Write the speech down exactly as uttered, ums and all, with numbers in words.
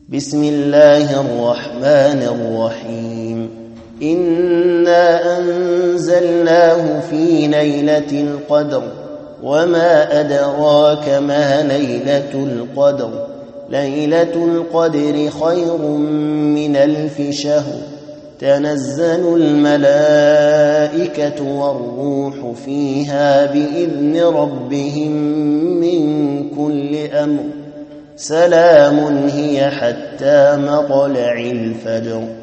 بسم الله الرحمن الرحيم إنا أنزلناه في ليلة القدر وما أدراك ما ليلة القدر ليلة القدر خير من ألف شهر تنزل الملائكة والروح فيها بإذن ربهم من كل أمر سلام هي حتى مطلع الفجر.